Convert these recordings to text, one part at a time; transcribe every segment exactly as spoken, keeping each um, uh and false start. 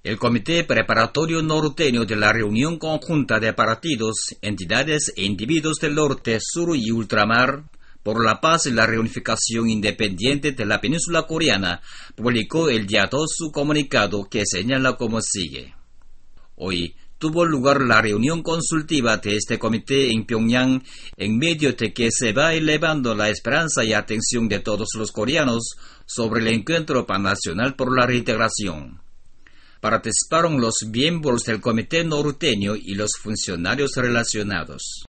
El Comité Preparatorio Norteño de la Reunión Conjunta de Partidos, Entidades e Individuos del Norte, Sur y Ultramar por la Paz y la Reunificación Independiente de la Península Coreana publicó el día dos su comunicado que señala como sigue. Hoy tuvo lugar la reunión consultiva de este comité en Pyongyang, en medio de que se va elevando la esperanza y atención de todos los coreanos sobre el encuentro pannacional por la reintegración. Participaron los miembros del Comité Norteño y los funcionarios relacionados.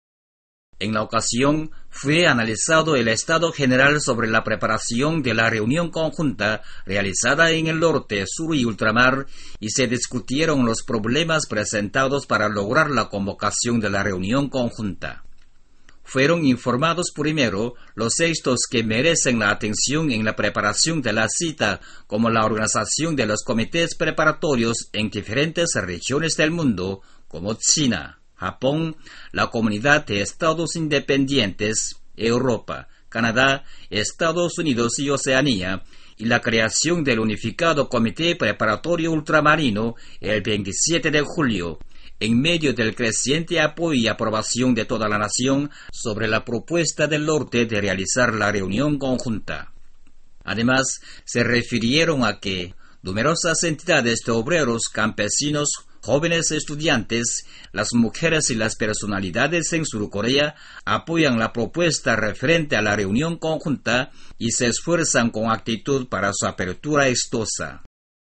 En la ocasión, fue analizado el estado general sobre la preparación de la reunión conjunta realizada en el norte, sur y ultramar, y se discutieron los problemas presentados para lograr la convocación de la reunión conjunta. Fueron informados primero los hechos que merecen la atención en la preparación de la cita, como la organización de los comités preparatorios en diferentes regiones del mundo, como China, Japón, la Comunidad de Estados Independientes, Europa, Canadá, Estados Unidos y Oceanía, y la creación del unificado Comité Preparatorio Ultramarino el veintisiete de julio, en medio del creciente apoyo y aprobación de toda la nación sobre la propuesta del norte de realizar la reunión conjunta. Además, se refirieron a que numerosas entidades de obreros, campesinos, jóvenes estudiantes, las mujeres y las personalidades en Surcorea apoyan la propuesta referente a la reunión conjunta y se esfuerzan con actitud para su apertura exitosa.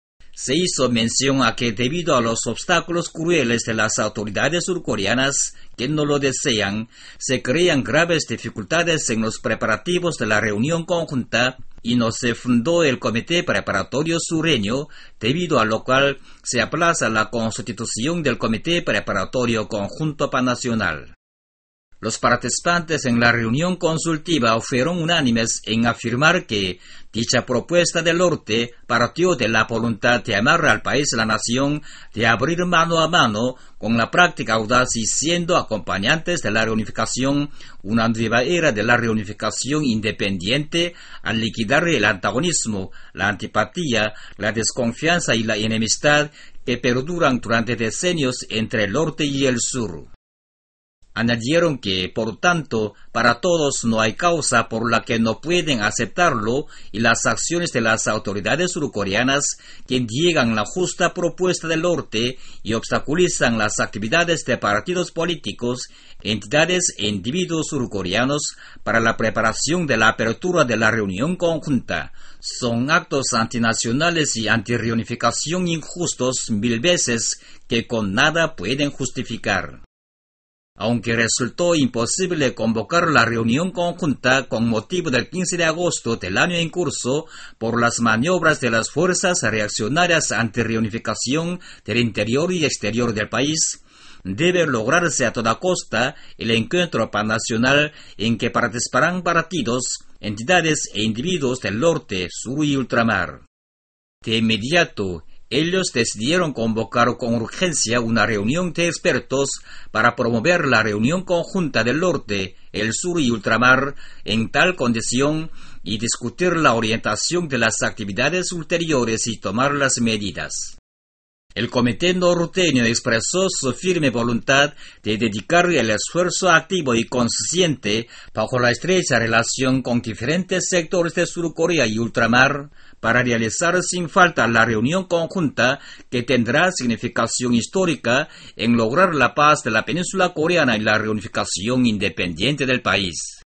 Se hizo mención a que debido a los obstáculos crueles de las autoridades surcoreanas que no lo desean, se crean graves dificultades en los preparativos de la reunión conjunta y no se fundó el Comité Preparatorio Sureño, debido a lo cual se aplaza la constitución del Comité Preparatorio Conjunto Pannacional. Los participantes en la reunión consultiva fueron unánimes en afirmar que dicha propuesta del norte partió de la voluntad de amar al país y la nación, de abrir mano a mano con la práctica audaz y siendo acompañantes de la reunificación, una nueva era de la reunificación independiente al liquidar el antagonismo, la antipatía, la desconfianza y la enemistad que perduran durante decenios entre el norte y el sur. Añadieron que, por tanto, para todos no hay causa por la que no pueden aceptarlo y las acciones de las autoridades surcoreanas que niegan la justa propuesta del norte y obstaculizan las actividades de partidos políticos, entidades e individuos surcoreanos para la preparación de la apertura de la reunión conjunta. Son actos antinacionales y antirreunificación injustos mil veces que con nada pueden justificar. Aunque resultó imposible convocar la reunión conjunta con motivo del quince de agosto del año en curso por las maniobras de las fuerzas reaccionarias anti-reunificación del interior y exterior del país, debe lograrse a toda costa el encuentro pannacional en que participarán partidos, entidades e individuos del norte, sur y ultramar. De inmediato, ellos decidieron convocar con urgencia una reunión de expertos para promover la reunión conjunta del norte, el sur y ultramar en tal condición y discutir la orientación de las actividades ulteriores y tomar las medidas. El Comité Norteño expresó su firme voluntad de dedicar el esfuerzo activo y consciente bajo la estrecha relación con diferentes sectores de Surcorea y ultramar para realizar sin falta la reunión conjunta que tendrá significación histórica en lograr la paz de la península coreana y la reunificación independiente del país.